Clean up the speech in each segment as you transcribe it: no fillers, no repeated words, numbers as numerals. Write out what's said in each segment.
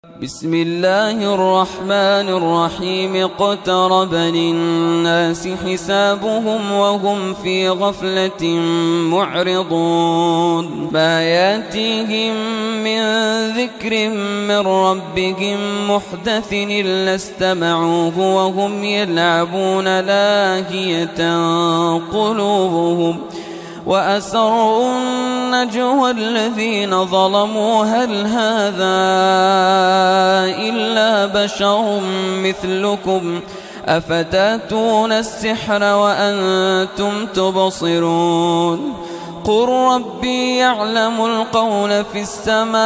بسم الله الرحمن الرحيم اقترب للناس حسابهم وهم في غفلة معرضون ما ياتيهم من ذكر من ربهم محدث إلا استمعوه وهم يلعبون لاهية قلوبهم وأسروا النجوى الذين ظلموا هل هذا إلا بشر مثلكم أفتاتون السحر وأنتم تبصرون قل ربي يعلم القول في السماء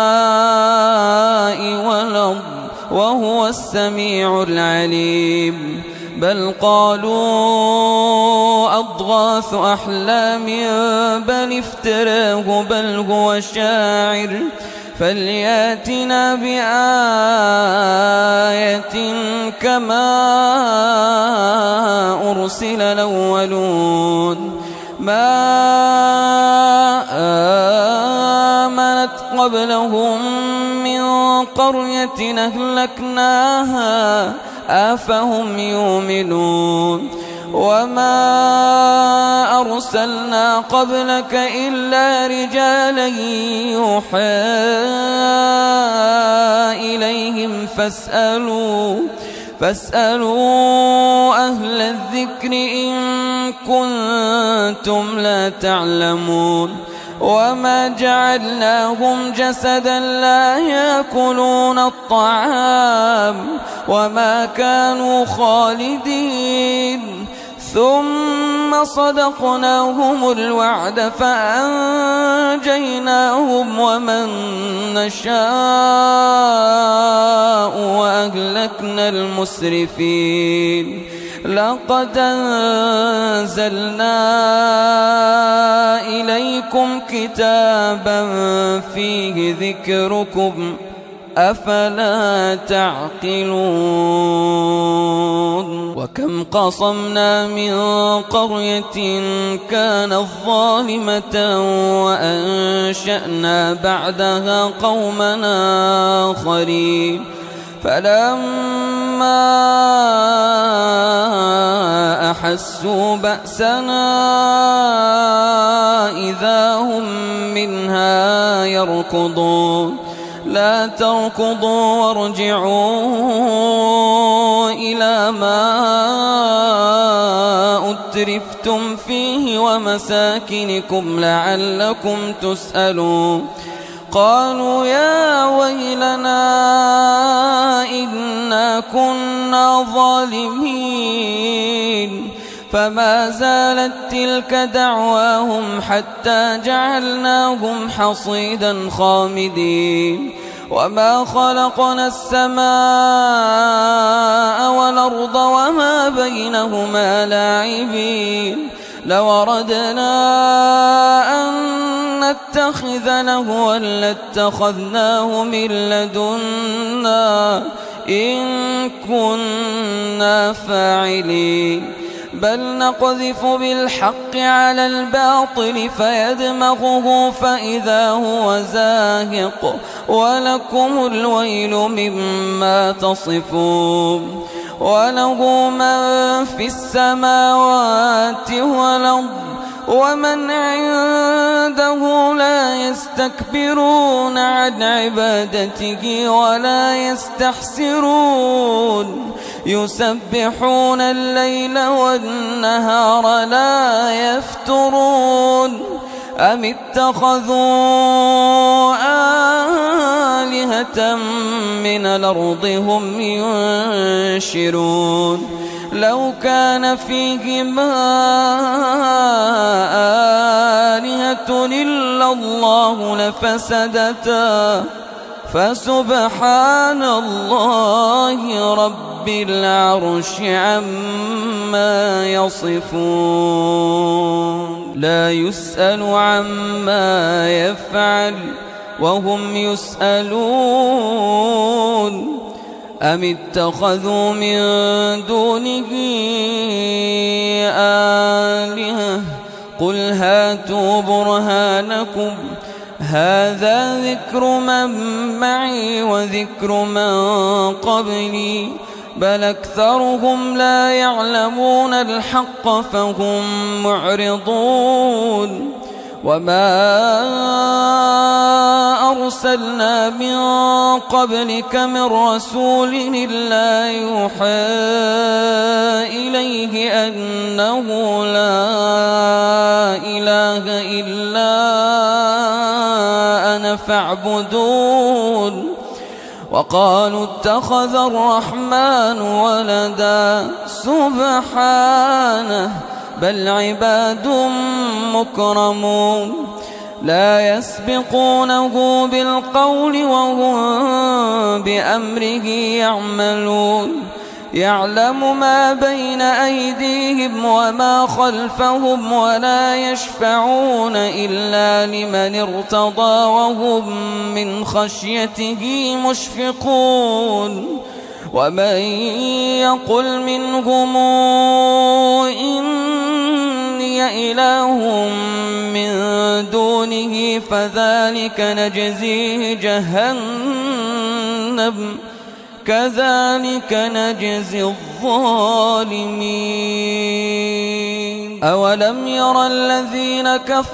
والأرض وهو السميع العليم بل قالوا أضغاث أحلام بل افتراه بل هو شاعر فلياتنا بآية كما أرسل الأولون ما آمنت قبلهم من قرية أهلكناها أفهم يؤمنون وما أرسلنا قبلك إلا رجالا يوحى إليهم فاسألوا أهل الذكر إن كنتم لا تعلمون وما جعلناهم جسدا لا يأكلون الطعام وما كانوا خالدين ثم صدقناهم الوعد فأنجيناهم ومن نشاء وأهلكنا المسرفين لقد أنزلنا إليكم كتابا فيه ذكركم أفلا تعقلون وكم قصمنا من قرية كانت ظالمة وأنشأنا بعدها قومنا آخرين فلما أحسوا بأسنا إذا هم منها يركضون لا تركضوا وارجعوا إلى ما أترفتم فيه ومساكنكم لعلكم تسألون قالوا يا ويلنا إنا كنا ظالمين فما زالت تلك دعواهم حتى جعلناهم حصيدا خامدين وما خلقنا السماء والأرض وما بينهما لاعبين لو أردنا أن نتخذ لهوا لاتخذناه من لدنا إن كنا فاعلين بل نقذف بالحق على الباطل فيدمغه فإذا هو زاهق ولكم الويل مما تصفون وله من في السماوات والأرض ومن عنده لا يستكبرون عن عبادته ولا يستحسرون يسبحون الليل والنهار لا يفترون أم اتخذوا آلهة من الأرض هم ينشرون لو كان فيهما آلهة إلا الله لفسدتا فسبحان الله رب العرش عما يصفون لا يسأل عما يفعل وهم يسألون أم اتخذوا من دونه آلهة قل هاتوا برهانكم هذا ذكر من معي وذكر من قبلي بل أكثرهم لا يعلمون الحق فهم معرضون وما أرسلنا من قبلك من رسول إلا يوحى إليه أنه لا إله إلا أنا فاعبدون وقالوا اتخذ الرحمن ولدا سبحانه بل عباد مكرمون لا يسبقونه بالقول وهم بأمره يعملون يعلم ما بين أيديهم وما خلفهم ولا يشفعون إلا لمن ارتضى وهم من خشيته مشفقون ومن يقل منهم إني إله من دونه فذلك نجزيه جهنم كذلك نجزي الظالمين أولم يرى الذين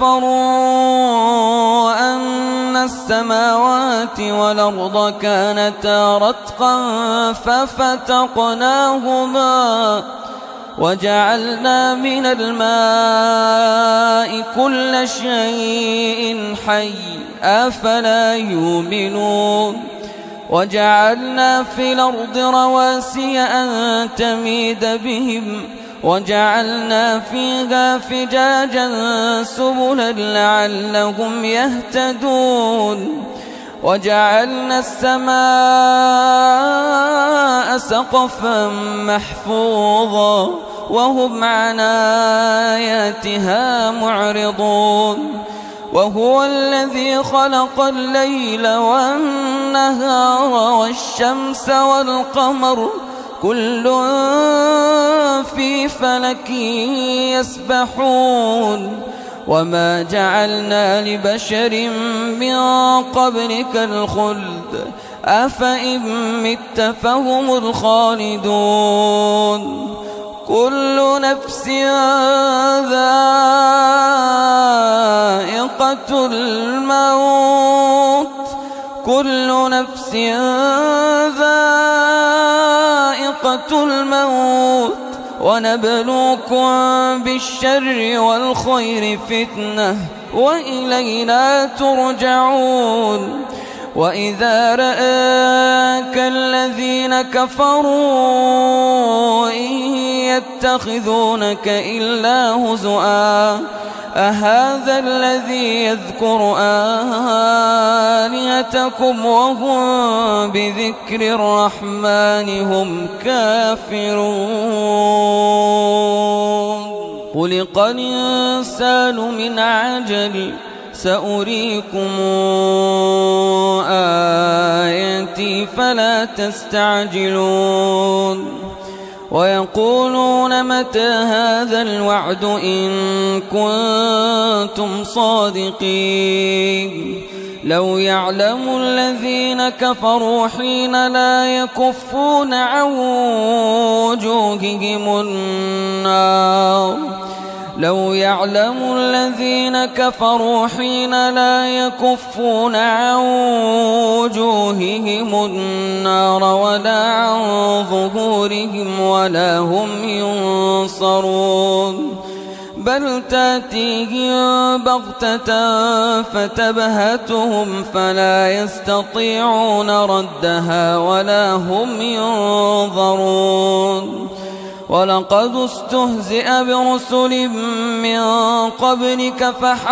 كفروا أن السماوات والأرض كانتا رتقا ففتقناهما وجعلنا من الماء كل شيء حي أفلا يؤمنون وجعلنا في الأرض رواسي أن تميد بهم وجعلنا فيها فجاجا سبلا لعلهم يهتدون وجعلنا السماء سقفا محفوظا وهم عن آياتها معرضون وهو الذي خلق الليل والنهار والشمس والقمر كل في فلك يسبحون وما جعلنا لبشر من قبلك الخلد أفإن مت فهم الخالدون كل نفس ذائقة الموت كل نفس ذائقة الموت ونبلوكم بالشر والخير فتنة وإلينا ترجعون وإذا رآك الذين كفروا إن يتخذونك إلا هزؤا أهذا الذي يذكر آلهتكم وهم بذكر الرحمن هم كافرون خلق الإنسان من عجل سأريكم آياتي فلا تستعجلون ويقولون متى هذا الوعد إن كنتم صادقين لو يعلم الذين كفروا حين لا يكفون عن وجوههم النار لو يعلم الذين كفروا حين لا يكفون عن وجوههم النار ولا عن ظهورهم ولا هم ينصرون بل تأتيهم بغتة فتبهتهم فلا يستطيعون ردها ولا هم ينظرون ولقد استهزئ برسل من قبلك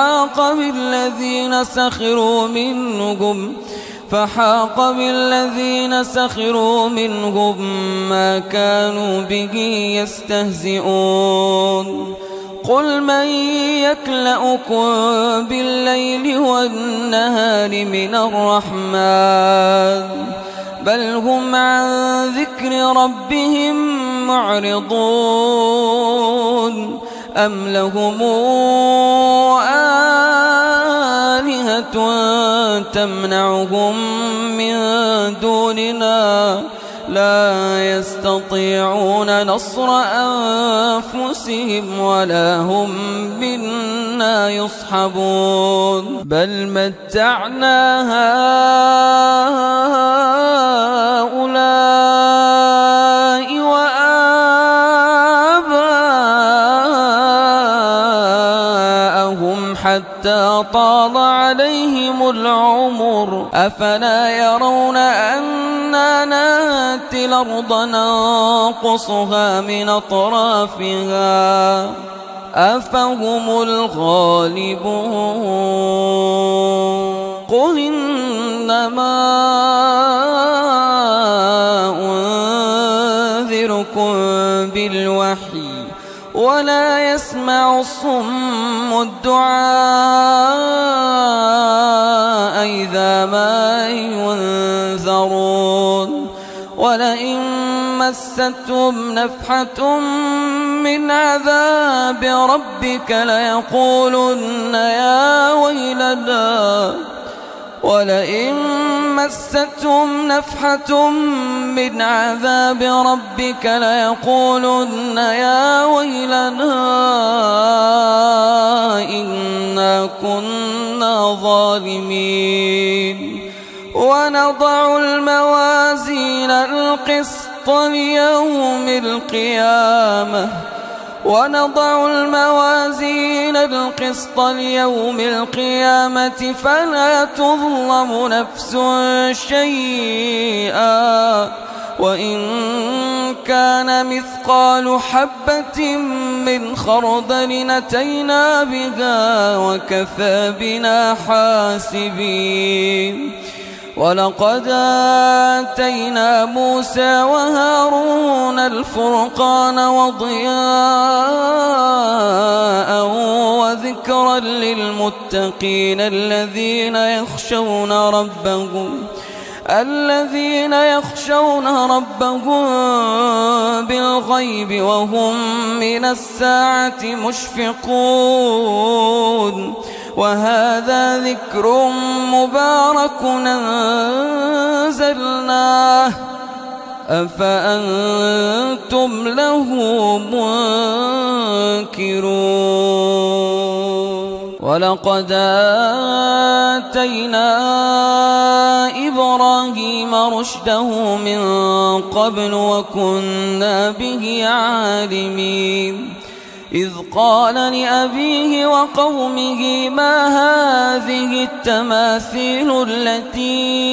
فحاق بالذين سخروا منهم ما كانوا به يستهزئون قل من يكلؤكم بالليل والنهار من الرحمن بل هم عن ذكر ربهم معرضون أم لهم آلهة تمنعهم من دوننا لا يستطيعون نصر أنفسهم ولا هم منا يصحبون بل متعنا هؤلاء وآباءهم حتى طال عليهم العمر أفلا يرون أنا نأتي الأرض ننقصها من أطرافها أفهم الغالبون قل إنما أنذركم بالوحي ولا يسمع الصم الدعاء إذا ما ينذرون ولئن مستهم نفحة من عذاب ربك ليقولن يا ويلنا ولئن مستهم نفحة من عذاب ربك ليقولن يا ويلنا إنا كنا ظالمين ونضع الموازين القسط ليوم القيامة فلا تظلم نفس شيئا وإن كان مثقال حبة من خردل أتينا بها وكفى بنا حاسبين ولقد آتينا موسى وهارون الفرقان وضياء وذكرا للمتقين الذين يخشون ربهم بالغيب وهم من الساعة مشفقون وهذا ذكر مبارك أنزلناه أفأنتم له منكرون ولقد آتينا إبراهيم رشده من قبل وكنا به عالمين إذ قال لأبيه وقومه ما هذه التماثيل التي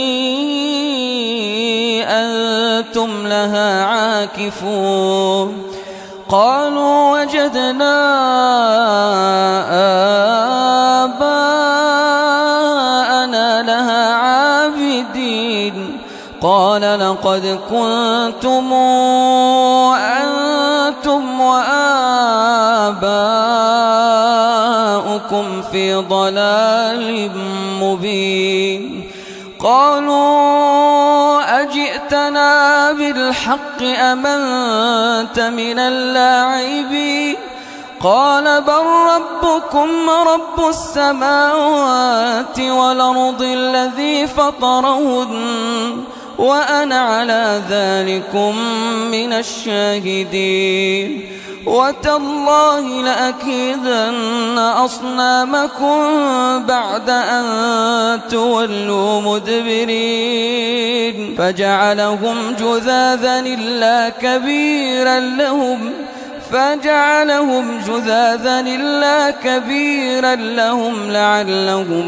أنتم لها عاكفون قالوا وجدنا آباءنا لها عابدين قال لقد كنتم أنتم وآباؤكم في ضلال مبين قالوا أجئتنا بالحق أم أنت من اللاعبين قال بل ربكم رب السماوات والأرض الذي فطرهن وأنا على ذلكم من الشاهدين وتالله لأكيدن أصنامكم بعد أن تولوا مدبرين فجعلهم جذاذا إلا كبيرا لهم لعلهم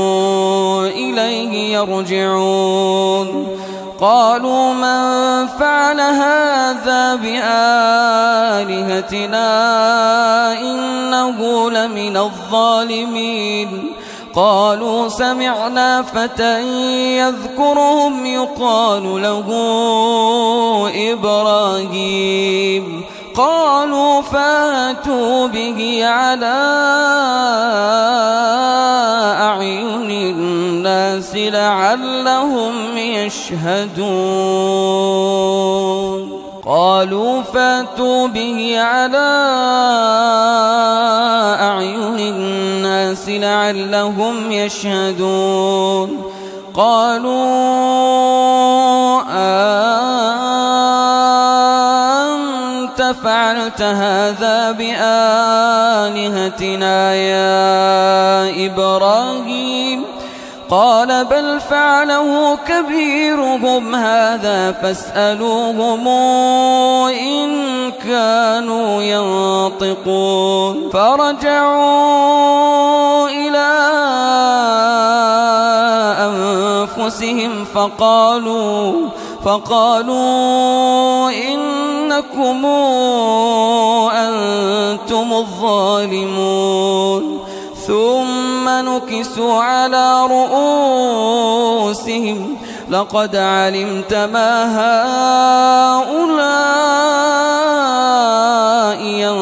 إليه يرجعون قالوا من فعل هذا بآلهتنا إنه لمن الظالمين قالوا سمعنا فتى يذكرهم يقال له إبراهيم قالوا فاتوا به على أعين الناس لعلهم يشهدون قالوا فاتوا به على أعين الناس لعلهم يشهدون قالوا أنت فعلت هذا بآلهتنا يا إبراهيم قال بل فعله كبيرهم هذا فاسألوهم إن كانوا ينطقون فرجعوا إلى أنفسهم فقالوا إنكم أنتم الظالمون ثم نكسوا على رؤوسهم لقد علمت ما هؤلاء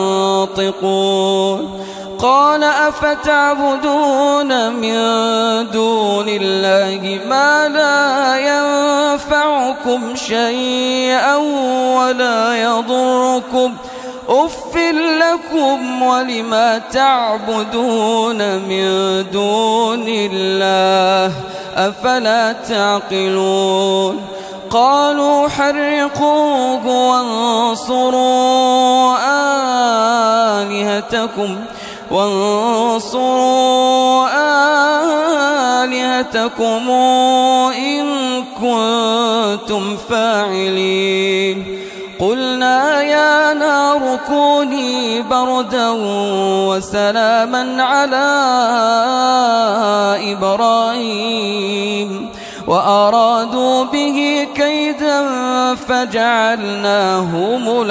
ينطقون قال أفتعبدون من دون الله ما لا ينفعكم شيئا ولا يضركم أف لكم ولما تعبدون من دون الله أفلا تعقلون قالوا حرقوه وانصروا آلهتكم إن كنتم فاعلين قلنا يا نار كوني بردا وسلاما على إبراهيم وأرادوا به كيدا فجعلناهم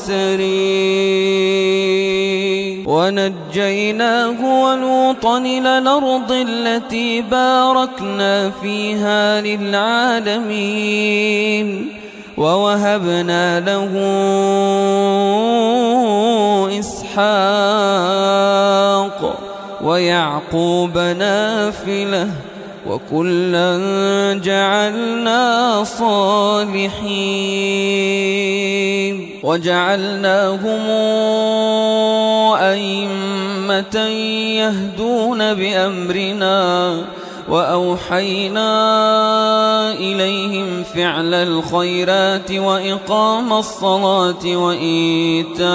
الأخسرين ونجيناه ولوطا إلى الأرض التي باركنا فيها للعالمين ووهبنا له إسحاق ويعقوب نافلة وكلا جعلنا صالحين وجعلناهم أئمة يهدون بأمرنا وأوحينا إليهم فعل الخيرات وإقام الصلاة وإيتاء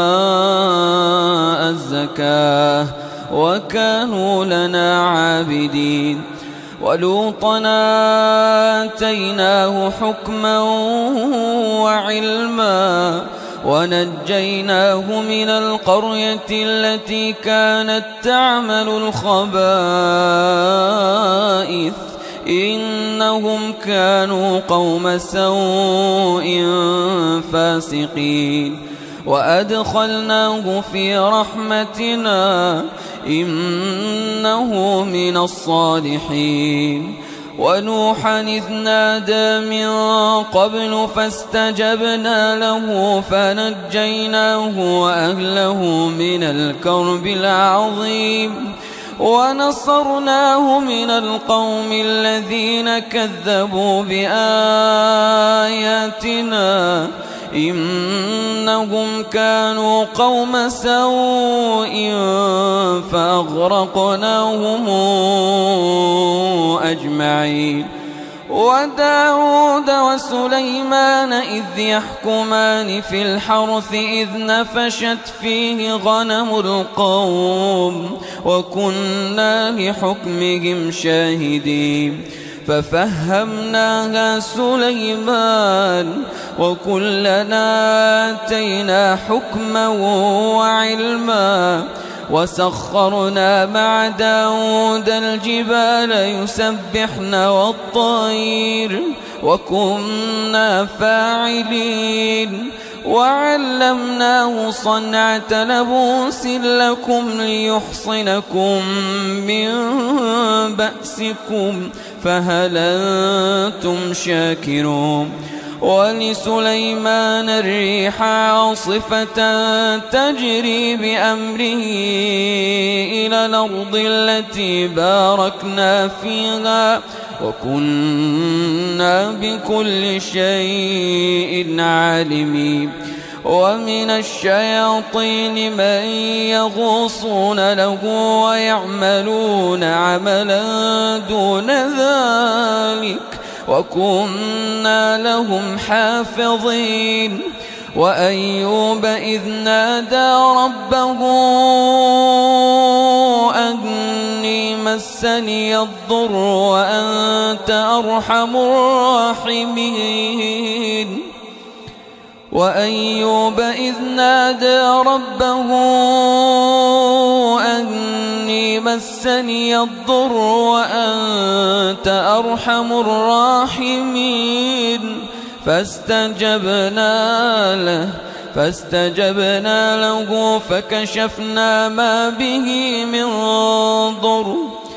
الزكاة وكانوا لنا عابدين ولوطا آتيناه حكما وعلما ونجيناه من القرية التي كانت تعمل الخبائث إنهم كانوا قوم سوء فاسقين وأدخلناه في رحمتنا إنه من الصالحين ونوحا إذ نادى من قبل فاستجبنا له فنجيناه وأهله من الكرب العظيم ونصرناه من القوم الذين كذبوا بآياتنا إنهم كانوا قوم سوء فأغرقناهم أجمعين وداود وسليمان إذ يحكمان في الحرث إذ نفشت فيه غنم القوم وكنا لحكمهم شاهدين ففهمناها سليمان وكلنا آتينا حكما وعلما وسخرنا مع داود الجبال يسبحن والطير وكنا فاعلين وعلمناه صنعة لبوس لكم ليحصنكم من بأسكم فهل أنتم شاكرون ولسليمان الريح عاصفة تجري بأمره إلى الأرض التي باركنا فيها وكنا بكل شيء عالمين. ومن الشياطين من يغوصون له ويعملون عملا دون ذلك وكنا لهم حافظين. وأيوب إذ نادى ربه أني مسني الضر وأنت أرحم الراحمين. وأيوب إذ نادى ربه أني مسني الضر وأنت أرحم الراحمين. فاستجبنا له فكشفنا ما به من ضر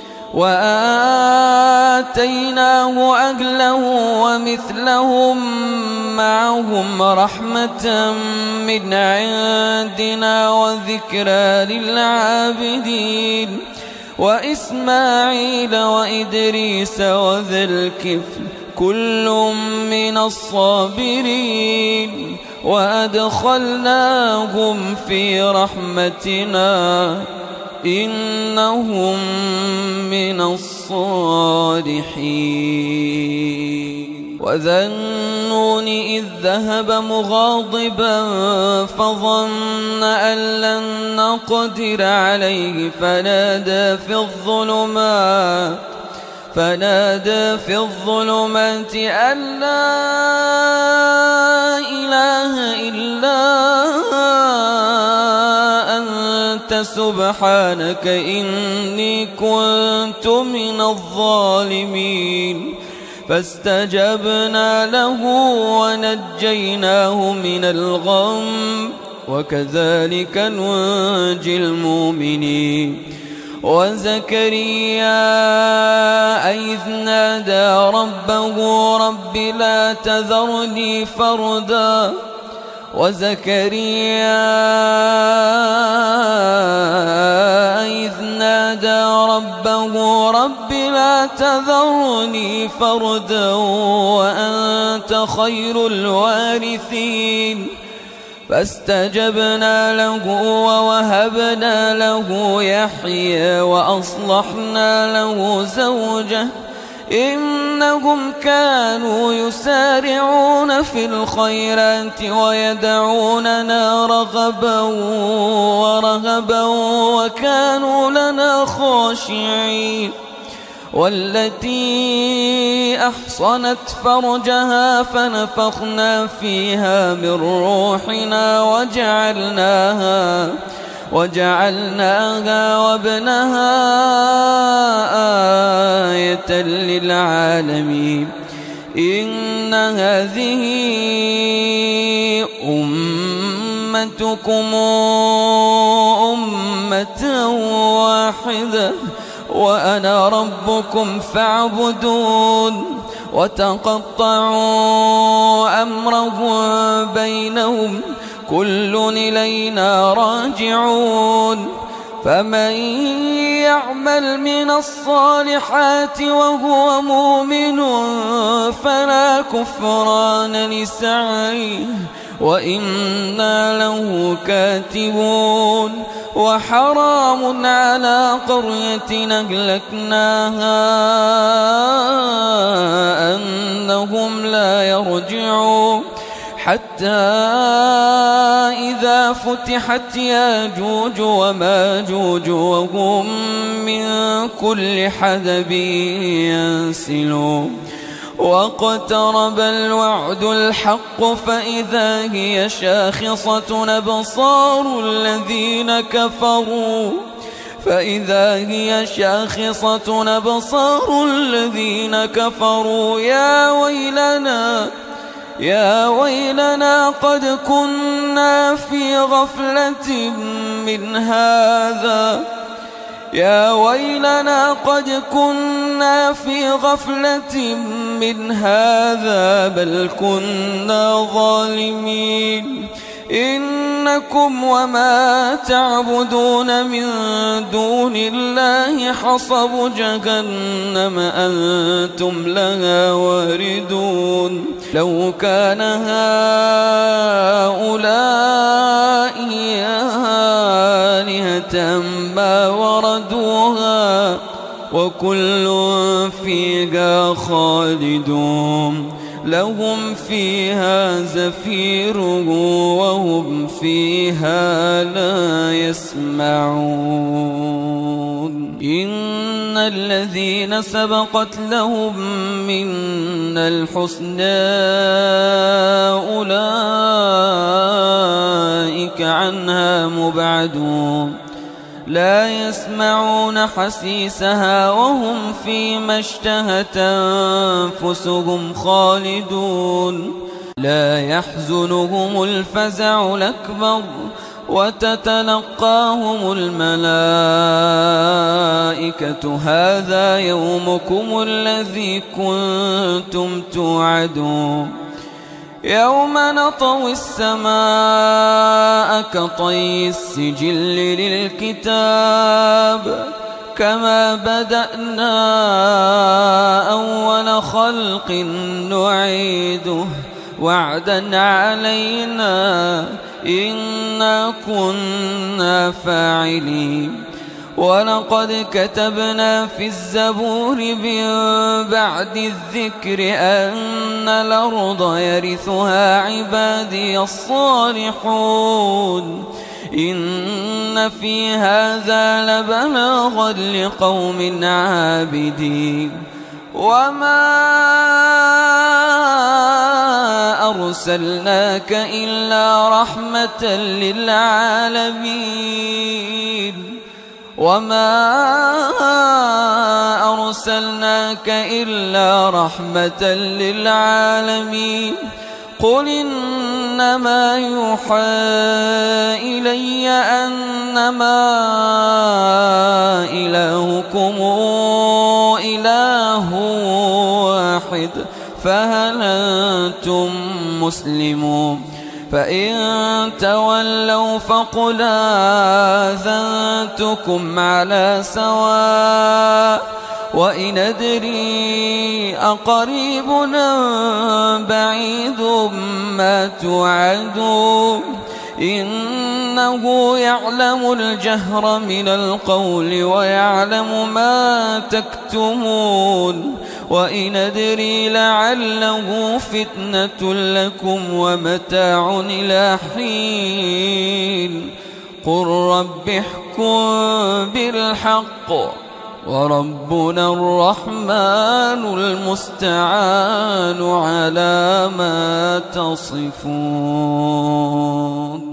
وآتيناه أهله ومثلهم معهم رحمة من عندنا وذكرى للعابدين. وإسماعيل وإدريس وذا الكفل كل من الصابرين وأدخلناهم في رحمتنا إنهم من الصالحين. وذا النون إذ ذهب مغاضبا فظن أن لن نقدر عليه فنادى في الظلمات أن لا إله إلا أنت سبحانك إني كنت من الظالمين. فاستجبنا له ونجيناه من الغم وكذلك ننجي المؤمنين. وزكريا إذ نادى ربه رب لا تذرني فردا وأنت خير الوارثين. فاستجبنا له ووهبنا له يحيى وأصلحنا له زوجه إنهم كانوا يسارعون في الخيرات ويدعوننا رغبا ورهبا وكانوا لنا خاشعين. والتي أحصنت فرجها فنفخنا فيها من روحنا وجعلناها وابنها آية للعالمين. إن هذه أمتكم أمة واحدة وأنا ربكم فاعبدون. وتقطعوا أمرهم بينهم كل إلينا راجعون. فمن يعمل من الصالحات وهو مؤمن فلا كفران لسعيه وإنا له كاتبون. وحرام على قرية أهلكناها أنهم لا يرجعون حتى إذا فتحت ياجوج وماجوج وهم من كل حدب ينسلون. واقترب الوعد الحق فإذا هي شاخصة أبصار الذين كفروا يا ويلنا قد كنا في غفلة من هذا بل كنا ظالمين. إنكم وما تعبدون من دون الله حصب جهنم أنتم لها واردون لو كان هؤلاء آلهة ما وردوها وكل فيها خالدون لهم فيها زفير وهم فيها لا يسمعون إن الذين سبقت لهم منا الحسنى أولئك عنها مبعدون لا يسمعون حسيسها وهم فيما اشتهت أنفسهم خالدون لا يحزنهم الفزع الأكبر وتتلقاهم الملائكة هذا يومكم الذي كنتم توعدون يوم نطوي السماء كطي السجل للكتاب كما بدأنا أول خلق نعيده وعدا علينا إنا كنا فاعلين ولقد كتبنا في الزبور من بعد الذكر أن الأرض يرثها عبادي الصالحون إن في هذا لبلاغا لقوم عابدين وما أرسلناك إلا رحمة للعالمين قل إنما يوحى إلي أنما إلهكم إله واحد فهل أنتم مسلمون فإن تولوا فقل آذنتكم على سواء وإن أدري أقريب أم بعيد ما توعدون إنه يعلم الجهر من القول ويعلم ما تكتمون وإن أدري لعله فتنة لكم ومتاع إلى حين قل رب احكم بالحق وربنا الرحمن المستعان على ما تصفون.